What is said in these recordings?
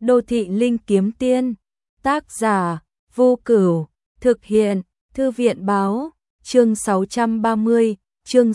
Đô thị linh kiếm tiên. Tác giả Vô Cửu. Thực hiện Thư viện báo. Chương 630, chương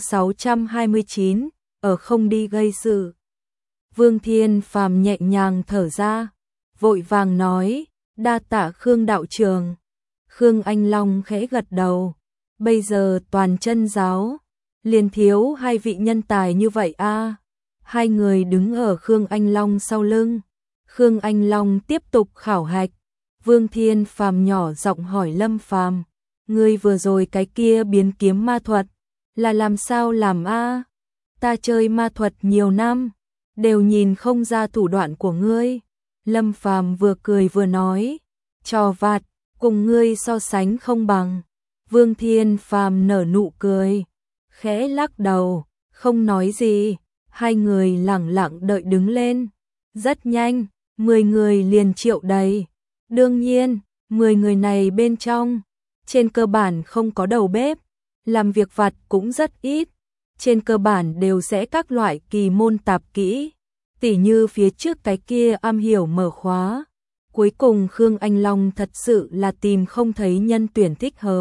629, ở không đi gây sự. Vương Thiên Phàm nhẹ nhàng thở ra, vội vàng nói, đa tạ Khương đạo trường. Khương Anh Long khẽ gật đầu, bây giờ toàn chân giáo, liền thiếu hai vị nhân tài như vậy a. Hai người đứng ở Khương Anh Long sau lưng. Khương Anh Long tiếp tục khảo hạch. Vương Thiên Phàm nhỏ giọng hỏi Lâm Phàm, ngươi vừa rồi cái kia biến kiếm ma thuật, là làm sao làm a? Ta chơi ma thuật nhiều năm, đều nhìn không ra thủ đoạn của ngươi. Lâm Phàm vừa cười vừa nói, trò vặt, cùng ngươi so sánh không bằng. Vương Thiên Phàm nở nụ cười, khẽ lắc đầu, không nói gì. Hai người lẳng lặng đợi đứng lên. Rất nhanh, 10 người liền triệu đầy. Đương nhiên, 10 người này bên trong, trên cơ bản không có đầu bếp, làm việc vặt cũng rất ít. Trên cơ bản đều sẽ các loại kỳ môn tạp kỹ, tỉ như phía trước cái kia am hiểu mở khóa. Cuối cùng Khương Anh Long thật sự là tìm không thấy nhân tuyển thích hợp,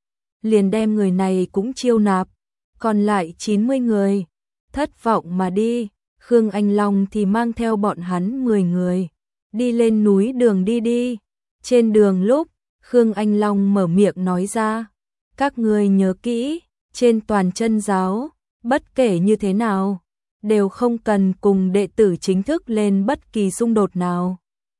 liền đem người này cũng chiêu nạp, còn lại 90 người, thất vọng mà đi. Khương Anh Long thì mang theo bọn hắn 10 người, đi lên núi đường đi. Trên đường lúc, Khương Anh Long mở miệng nói ra, các ngươi nhớ kỹ, trên toàn chân giáo, bất kể như thế nào, đều không cần cùng đệ tử chính thức lên bất kỳ xung đột nào.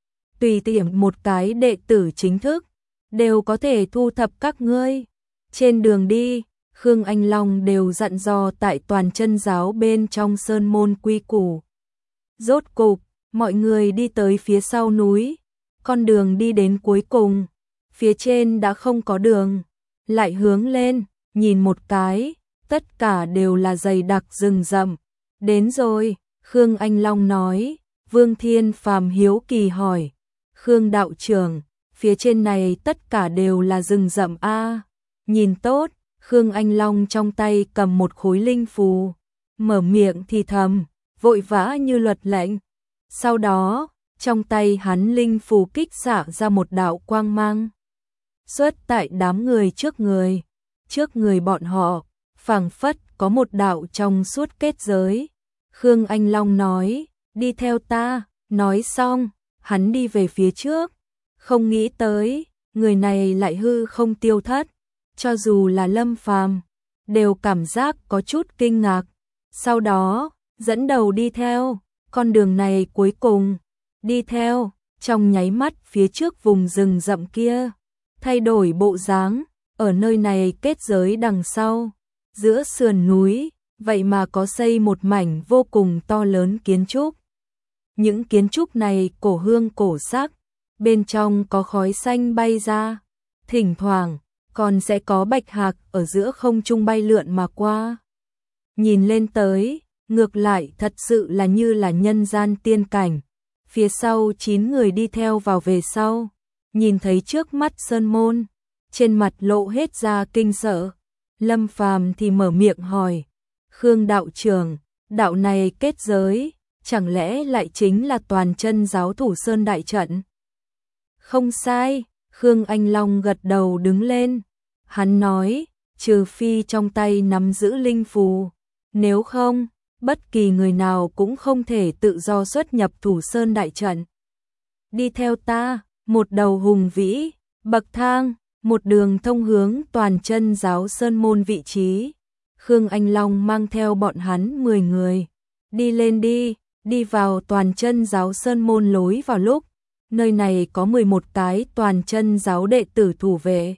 Tùy tiện một cái đệ tử chính thức, đều có thể thu thập các ngươi. Trên đường đi, Khương Anh Long đều dặn dò tại toàn chân giáo bên trong sơn môn quy củ. Rốt cục, mọi người đi tới phía sau núi, con đường đi đến cuối cùng, phía trên đã không có đường, lại hướng lên, nhìn một cái, tất cả đều là dày đặc rừng rậm. Đến rồi, Khương Anh Long nói. Vương Thiên Phàm hiếu kỳ hỏi, Khương đạo trưởng, phía trên này tất cả đều là rừng rậm a? Nhìn tốt. Khương Anh Long trong tay cầm một khối linh phù, mở miệng thì thầm, vội vã như luật lệnh. Sau đó, trong tay hắn linh phù kích xạ ra một đạo quang mang, xuất tại đám người trước người. Trước người bọn họ, phảng phất có một đạo trong suốt kết giới. Khương Anh Long nói, đi theo ta. Nói xong, hắn đi về phía trước. Không nghĩ tới, người này lại hư không tiêu thất. Cho dù là Lâm Phàm đều cảm giác có chút kinh ngạc. Sau đó, dẫn đầu đi theo, con đường này cuối cùng, đi theo, trong nháy mắt phía trước vùng rừng rậm kia, thay đổi bộ dáng, ở nơi này kết giới đằng sau, giữa sườn núi, vậy mà có xây một mảnh vô cùng to lớn kiến trúc. Những kiến trúc này cổ hương cổ sắc, bên trong có khói xanh bay ra, thỉnh thoảng còn sẽ có bạch hạc ở giữa không trung bay lượn mà qua. Nhìn lên tới, ngược lại thật sự là như là nhân gian tiên cảnh. Phía sau 9 người đi theo vào về sau, nhìn thấy trước mắt sơn môn, trên mặt lộ hết ra kinh sợ. Lâm Phàm thì mở miệng hỏi, Khương đạo trưởng, đạo này kết giới, chẳng lẽ lại chính là toàn chân giáo thủ sơn đại trận? Không sai. Khương Anh Long gật đầu đứng lên. Hắn nói, trừ phi trong tay nắm giữ linh phù, nếu không, bất kỳ người nào cũng không thể tự do xuất nhập thủ sơn đại trận. Đi theo ta. Một đầu hùng vĩ, bậc thang, một đường thông hướng toàn chân giáo sơn môn vị trí. Khương Anh Long mang theo bọn hắn 10 người. Đi lên đi vào toàn chân giáo sơn môn lối vào lúc. Nơi này có 11 cái toàn chân giáo đệ tử thủ vệ.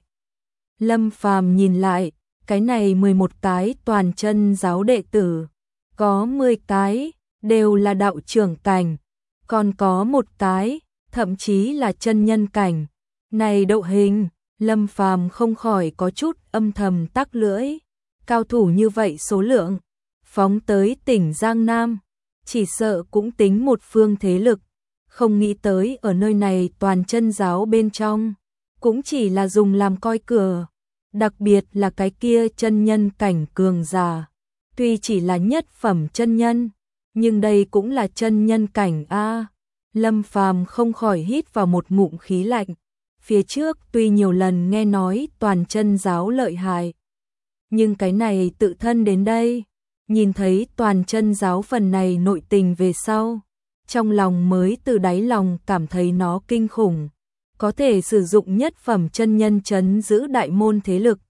Lâm Phàm nhìn lại, cái này 11 cái toàn chân giáo đệ tử, có 10 cái đều là đạo trưởng cảnh, còn có một cái thậm chí là chân nhân cảnh. Này độ hình, Lâm Phàm không khỏi có chút âm thầm tắc lưỡi. Cao thủ như vậy số lượng, phóng tới tỉnh Giang Nam, chỉ sợ cũng tính một phương thế lực. Không nghĩ tới ở nơi này toàn chân giáo bên trong, cũng chỉ là dùng làm coi cửa. Đặc biệt là cái kia chân nhân cảnh cường giả, tuy chỉ là nhất phẩm chân nhân, nhưng đây cũng là chân nhân cảnh a. Lâm Phàm không khỏi hít vào một ngụm khí lạnh. Phía trước tuy nhiều lần nghe nói Toàn Chân giáo lợi hại, nhưng cái này tự thân đến đây, nhìn thấy Toàn Chân giáo phần này nội tình về sau, trong lòng mới từ đáy lòng cảm thấy nó kinh khủng, có thể sử dụng nhất phẩm chân nhân trấn giữ đại môn thế lực.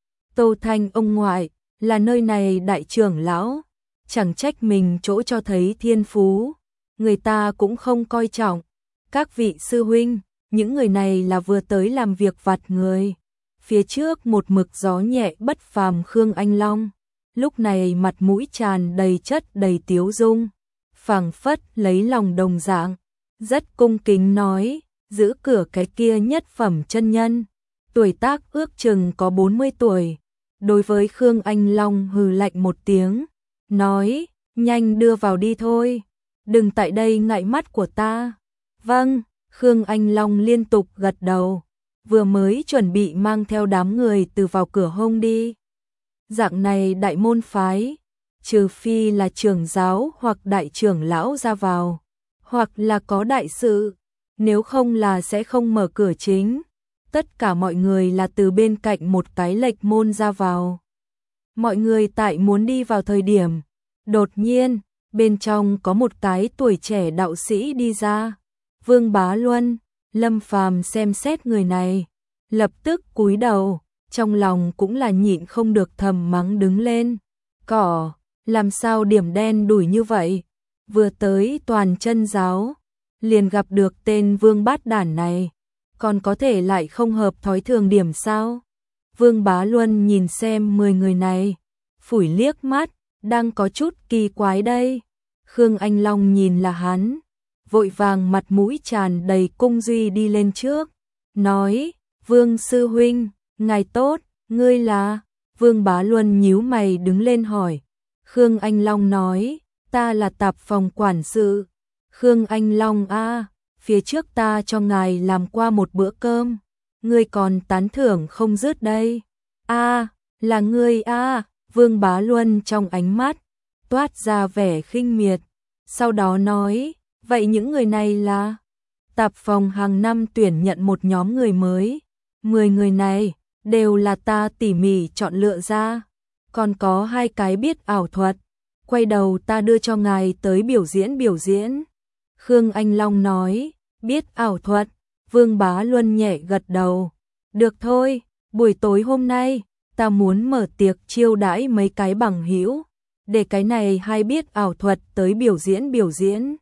Tô Thanh ông ngoại, là nơi này đại trưởng lão, chẳng trách mình chỗ cho thấy thiên phú, người ta cũng không coi trọng. Các vị sư huynh, những người này là vừa tới làm việc vặt người. Phía trước một mực gió nhẹ bất phàm Khương Anh Long, lúc này mặt mũi tràn đầy chất đầy tiếu dung, phảng phất lấy lòng đồng dạng, rất cung kính nói, giữ cửa cái kia nhất phẩm chân nhân, tuổi tác ước chừng có 40 tuổi. Đối với Khương Anh Long hừ lạnh một tiếng, nói, nhanh đưa vào đi thôi, đừng tại đây ngại mắt của ta. Vâng, Khương Anh Long liên tục gật đầu, vừa mới chuẩn bị mang theo đám người từ vào cửa hông đi. Dạng này đại môn phái, trừ phi là trưởng giáo hoặc đại trưởng lão ra vào, hoặc là có đại sự, nếu không là sẽ không mở cửa chính. Tất cả mọi người là từ bên cạnh một cái lệch môn ra vào. Mọi người tại muốn đi vào thời điểm, đột nhiên, bên trong có một cái tuổi trẻ đạo sĩ đi ra. Vương Bá Luân, Lâm Phàm xem xét người này, lập tức cúi đầu, trong lòng cũng là nhịn không được thầm mắng đứng lên. Cỏ, làm sao điểm đen đủi như vậy? Vừa tới Toàn Chân giáo, liền gặp được tên Vương Bát Đản này, còn có thể lại không hợp thói thường điểm sao? Vương Bá Luân nhìn xem 10 người này, phủi liếc mắt, đang có chút kỳ quái đây. Khương Anh Long nhìn là hắn, vội vàng mặt mũi tràn đầy cung duy đi lên trước, nói, Vương sư huynh, ngài tốt, ngươi là? Vương Bá Luân nhíu mày đứng lên hỏi. Khương Anh Long nói, ta là tạp phòng quản sự. Khương Anh Long a, phía trước ta cho ngài làm qua một bữa cơm, ngươi còn tán thưởng không dứt đây. A, là ngươi a. Vương Bá Luân trong ánh mắt toát ra vẻ khinh miệt, sau đó nói, vậy những người này là? Tạp phòng hàng năm tuyển nhận một nhóm người mới, 10 người này đều là ta tỉ mỉ chọn lựa ra, còn có 2 cái biết ảo thuật, quay đầu ta đưa cho ngài tới biểu diễn. Khương Anh Long nói, biết ảo thuật? Vương Bá Luân nhẹ gật đầu, được thôi, buổi tối hôm nay ta muốn mở tiệc chiêu đãi mấy cái bằng hữu, để cái này hay biết ảo thuật tới biểu diễn.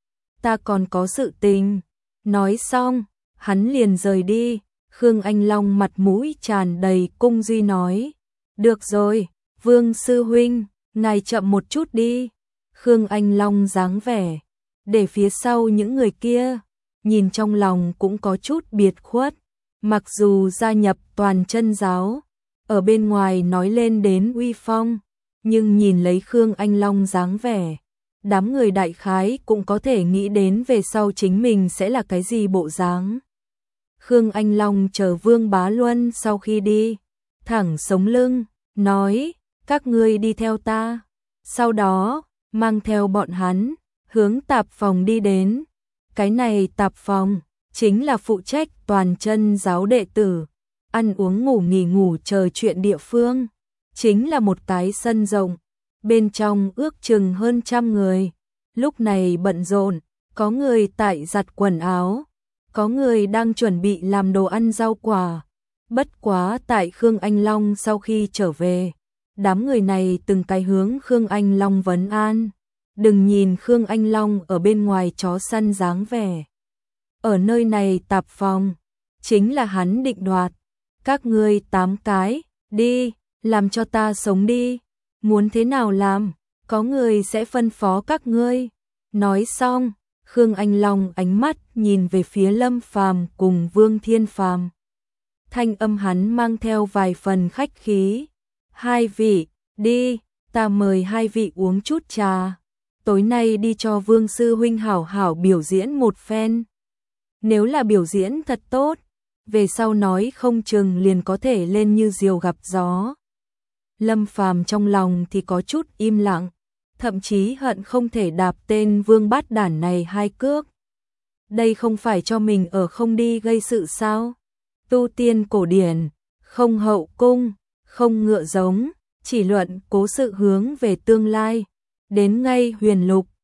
Ta còn có sự tình. Nói xong, hắn liền rời đi. Khương Anh Long mặt mũi tràn đầy cung duy nói, được rồi, Vương sư huynh, ngài chậm một chút đi. Khương Anh Long dáng vẻ, để phía sau những người kia, nhìn trong lòng cũng có chút biệt khuất. Mặc dù gia nhập Toàn Chân giáo, ở bên ngoài nói lên đến uy phong, nhưng nhìn lấy Khương Anh Long dáng vẻ, đám người đại khái cũng có thể nghĩ đến về sau chính mình sẽ là cái gì bộ dáng. Khương Anh Long chờ Vương Bá Luân sau khi đi, thẳng sống lưng, nói, các ngươi đi theo ta. Sau đó, mang theo bọn hắn, hướng tạp phòng đi đến. Cái này tạp phòng, chính là phụ trách Toàn Chân giáo đệ tử, ăn uống ngủ nghỉ ngủ chờ chuyện địa phương. Chính là một cái sân rộng, bên trong ước chừng hơn 100 người. Lúc này bận rộn, có người tại giặt quần áo, có người đang chuẩn bị làm đồ ăn rau quả. Bất quá tại Khương Anh Long sau khi trở về, đám người này từng cái hướng Khương Anh Long vấn an. Đừng nhìn Khương Anh Long ở bên ngoài chó săn dáng vẻ. Ở nơi này tạp phòng, chính là hắn định đoạt. Các ngươi 8 cái, đi, làm cho ta sống đi. Muốn thế nào làm, có người sẽ phân phó các ngươi. Nói xong, Khương Anh Long ánh mắt nhìn về phía Lâm Phàm cùng Vương Thiên Phàm. Thanh âm hắn mang theo vài phần khách khí. 2 vị, đi, ta mời 2 vị uống chút trà. Tối nay đi cho Vương sư huynh hảo hảo biểu diễn một phen. Nếu là biểu diễn thật tốt, về sau nói không chừng liền có thể lên như diều gặp gió. Lâm Phàm trong lòng thì có chút im lặng, thậm chí hận không thể đạp tên Vương Bát Đản này 2 cước. đây không phải cho mình ở không đi gây sự sao? Tu tiên cổ điển, không hậu cung, không ngựa giống, chỉ luận cố sự hướng về tương lai. Đến ngay huyền lục,